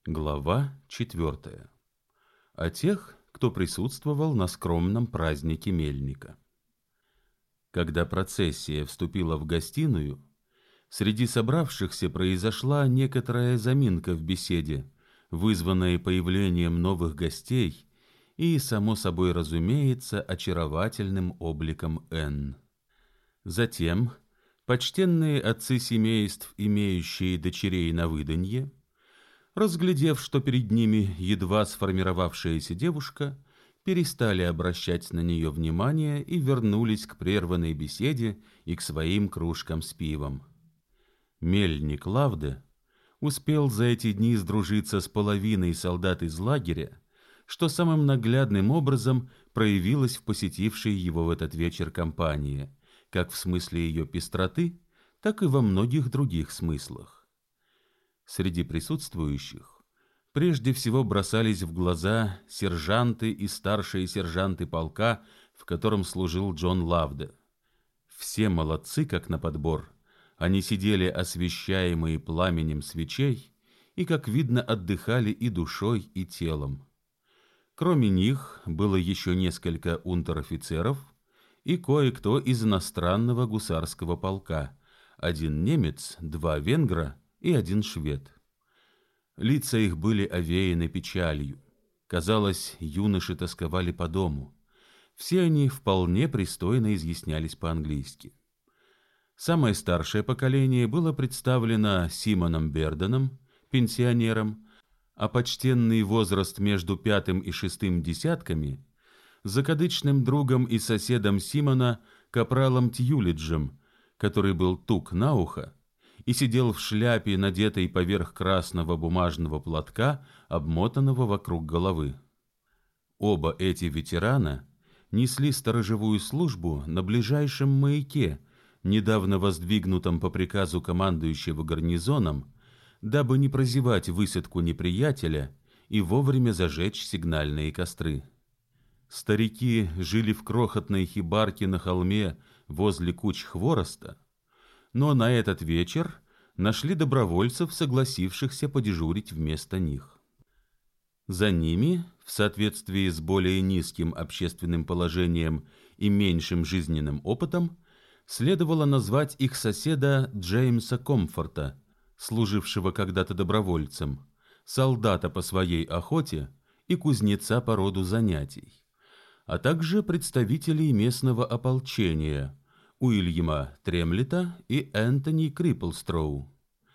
Глава 4. О тех, кто присутствовал на скромном празднике Мельника. Когда процессия вступила в гостиную, среди собравшихся произошла некоторая заминка в беседе, вызванная появлением новых гостей и, само собой разумеется, очаровательным обликом Энн. Затем почтенные отцы семейств, имеющие дочерей на выданье, разглядев, что перед ними едва сформировавшаяся девушка, перестали обращать на нее внимание и вернулись к прерванной беседе и к своим кружкам с пивом. Мельник Лавде успел за эти дни сдружиться с половиной солдат из лагеря, что самым наглядным образом проявилось в посетившей его в этот вечер компании, как в смысле ее пестроты, так и во многих других смыслах. Среди присутствующих прежде всего бросались в глаза сержанты и старшие сержанты полка, в котором служил Джон Лавде. Все молодцы, как на подбор. Они сидели освещаемые пламенем свечей и, как видно, отдыхали и душой, и телом. Кроме них было еще несколько унтер-офицеров и кое-кто из иностранного гусарского полка, один немец, два венгра и один швед. Лица их были овеяны печалью. Казалось, юноши тосковали по дому. Все они вполне пристойно изъяснялись по-английски. Самое старшее поколение было представлено Симоном Берденом, пенсионером, а почтенный возраст между 5-м и 6-м десятками — закадычным другом и соседом Симона, капралом Тьюлиджем, который был тук на ухо и сидел в шляпе, надетой поверх красного бумажного платка, обмотанного вокруг головы. Оба эти ветерана несли сторожевую службу на ближайшем маяке, недавно воздвигнутом по приказу командующего гарнизоном, дабы не прозевать высадку неприятеля и вовремя зажечь сигнальные костры. Старики жили в крохотной хибарке на холме возле куч хвороста, но на этот вечер нашли добровольцев, согласившихся подежурить вместо них. За ними, в соответствии с более низким общественным положением и меньшим жизненным опытом, следовало назвать их соседа Джеймса Комфорта, служившего когда-то добровольцем, солдата по своей охоте и кузнеца по роду занятий, а также представителей местного ополчения Уильяма Тремлета и Энтони Криплстроу.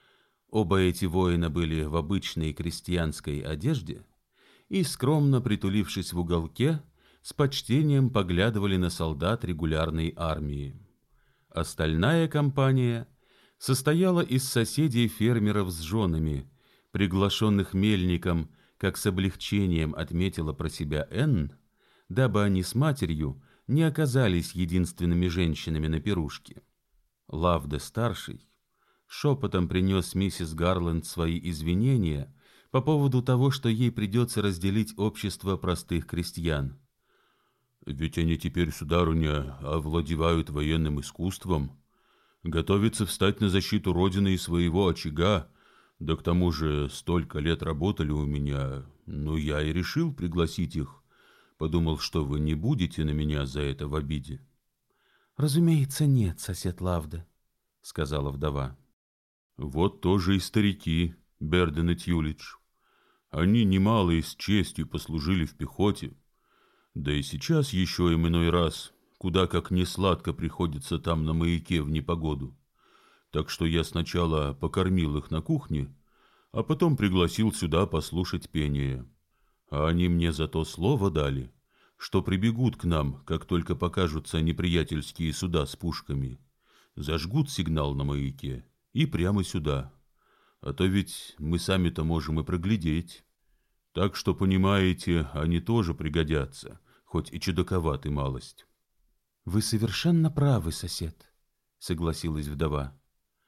Оба эти воина были в обычной крестьянской одежде и, скромно притулившись в уголке, с почтением поглядывали на солдат регулярной армии. Остальная компания состояла из соседей фермеров с женами, приглашенных мельником, как с облегчением отметила про себя Энн, дабы они с матерью не оказались единственными женщинами на пирушке. Лавде-старший шепотом принес миссис Гарленд свои извинения по поводу того, что ей придется разделить общество простых крестьян. «Ведь они теперь, сударыня, овладевают военным искусством, готовятся встать на защиту родины и своего очага, да к тому же столько лет работали у меня, я и решил пригласить их. Подумал, что вы не будете на меня за это в обиде». «Разумеется, нет, сосед Лавде», — сказала вдова. «Вот тоже и старики, Берден и Тьюлидж. Они немало и с честью послужили в пехоте. Да и сейчас еще им иной раз, куда как несладко приходится там на маяке в непогоду. Так что я сначала покормил их на кухне, а потом пригласил сюда послушать пение. А они мне за то слово дали, что прибегут к нам, как только покажутся неприятельские суда с пушками, зажгут сигнал на маяке и прямо сюда. А то ведь мы сами-то можем и проглядеть. Так что, понимаете, они тоже пригодятся, хоть и чудаковаты малость». «Вы совершенно правы, сосед», — согласилась вдова.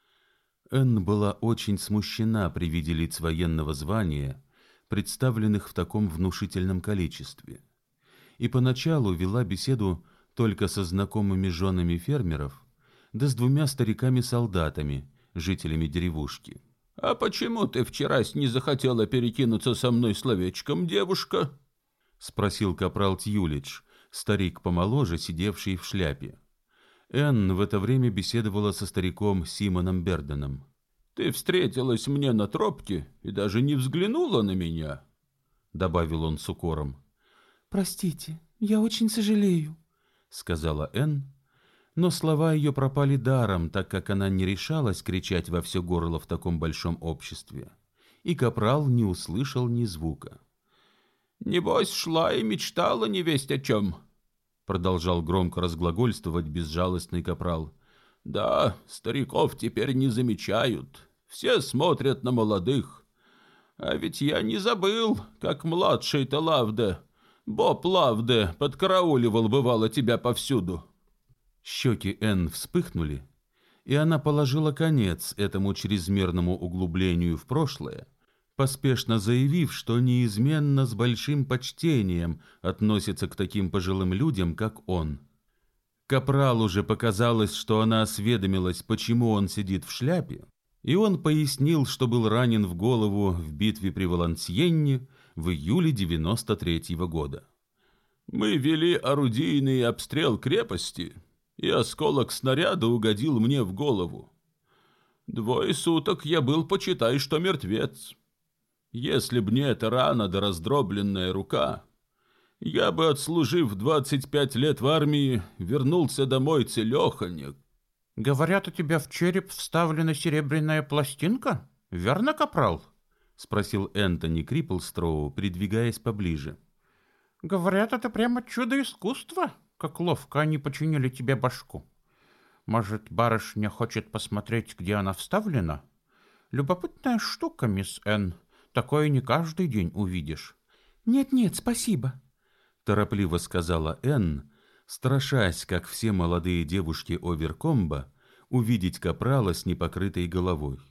Энн была очень смущена при виде лиц военного звания, представленных в таком внушительном количестве, и поначалу вела беседу только со знакомыми женами фермеров, да с двумя стариками-солдатами, жителями деревушки, «А почему ты вчерась не захотела перекинуться со мной словечком, девушка?» — спросил капрал Тьюлидж, старик помоложе, сидевший в шляпе. Энн в это время беседовала со стариком Симоном Берденом. «Ты встретилась мне на тропке и даже не взглянула на меня», — добавил он с укором. «Простите, я очень сожалею», — сказала Энн, но слова ее пропали даром, так как она не решалась кричать во все горло в таком большом обществе, и капрал не услышал ни звука. «Небось, шла и мечтала невесть о чем», — продолжал громко разглагольствовать безжалостный капрал. «Да, стариков теперь не замечают, все смотрят на молодых. А ведь я не забыл, как младший-то Лавде, Боб Лавде, подкарауливал бывало тебя повсюду». Щеки Энн вспыхнули, и она положила конец этому чрезмерному углублению в прошлое, поспешно заявив, что неизменно с большим почтением относится к таким пожилым людям, как он. Капралу же показалось, что она осведомилась, почему он сидит в шляпе, и он пояснил, что был ранен в голову в битве при Валансьенне в июле 93-го года. «Мы вели орудийный обстрел крепости, и осколок снаряда угодил мне в голову. 2 суток я был, почитай, что мертвец. Если б не эта рана да раздробленная рука, я бы, отслужив 25 лет в армии, вернулся домой целеханек». «Говорят, у тебя в череп вставлена серебряная пластинка, верно, капрал?» — спросил Энтони Криплстроу, придвигаясь поближе. «Говорят, это прямо чудо искусства, как ловко они починили тебе башку. Может, барышня хочет посмотреть, где она вставлена? Любопытная штука, мисс Энн, такое не каждый день увидишь». «Нет-нет, спасибо», — торопливо сказала Энн, страшась, как все молодые девушки Оверкомба, увидеть капрала с непокрытой головой.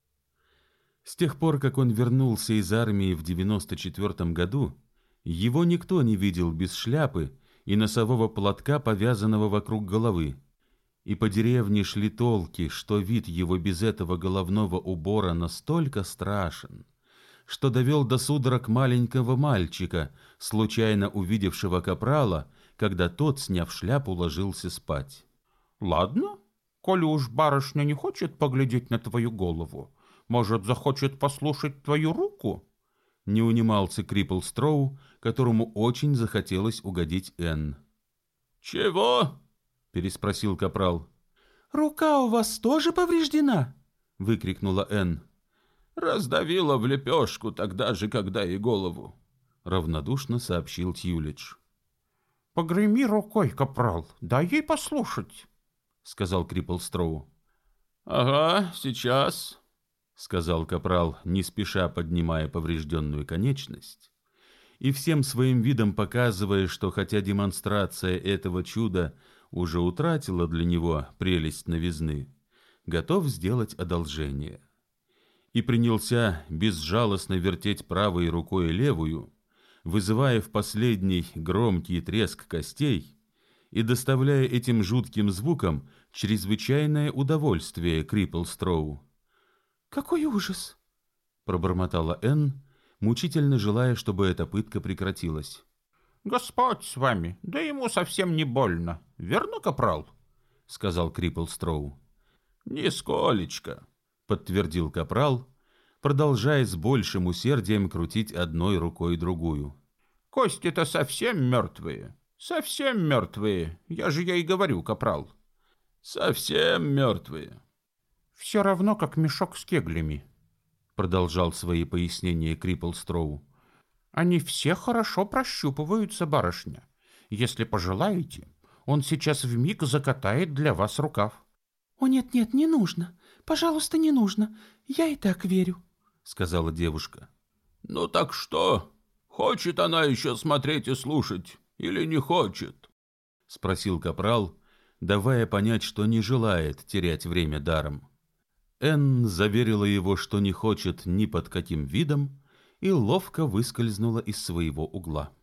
С тех пор, как он вернулся из армии в 94-м году, его никто не видел без шляпы и носового платка, повязанного вокруг головы, и по деревне шли толки, что вид его без этого головного убора настолько страшен, что довел до судорог маленького мальчика, случайно увидевшего капрала, когда тот, сняв шляпу, ложился спать. «Ладно, коли уж барышня не хочет поглядеть на твою голову, может, захочет послушать твою руку?» Не унимался Криплстроу, которому очень захотелось угодить Энн. «Чего?» — переспросил капрал. «Рука у вас тоже повреждена?» — выкрикнула Энн. «Раздавила в лепешку тогда же, когда и голову», — равнодушно сообщил Тьюлидж. «Погреми рукой, капрал, дай ей послушать», — сказал Криплстроу. «Ага, сейчас», — сказал капрал, не спеша поднимая поврежденную конечность, и всем своим видом показывая, что хотя демонстрация этого чуда уже утратила для него прелесть новизны, готов сделать одолжение. И принялся безжалостно вертеть правой рукой левую, вызывая в последний громкий треск костей и доставляя этим жутким звуком чрезвычайное удовольствие Криплстроу. «Какой ужас!» — пробормотала Энн, мучительно желая, чтобы эта пытка прекратилась. «Господь с вами, да ему совсем не больно, верно, капрал?» — сказал Криплстроу. «Нисколечко», — подтвердил капрал, продолжая с большим усердием крутить одной рукой другую. «Кости-то совсем мертвые, я же ей говорю, капрал». «Совсем мертвые». «Все равно, как мешок с кеглями», — продолжал свои пояснения Криплстроу. «Они все хорошо прощупываются, барышня. Если пожелаете, он сейчас вмиг закатает для вас рукав». «О, нет-нет, не нужно. Пожалуйста, не нужно. Я и так верю», — сказала девушка. «Ну так что? Хочет она еще смотреть и слушать или не хочет?» — спросил капрал, давая понять, что не желает терять время даром. Энн заверила его, что не хочет ни под каким видом, и ловко выскользнула из своего угла.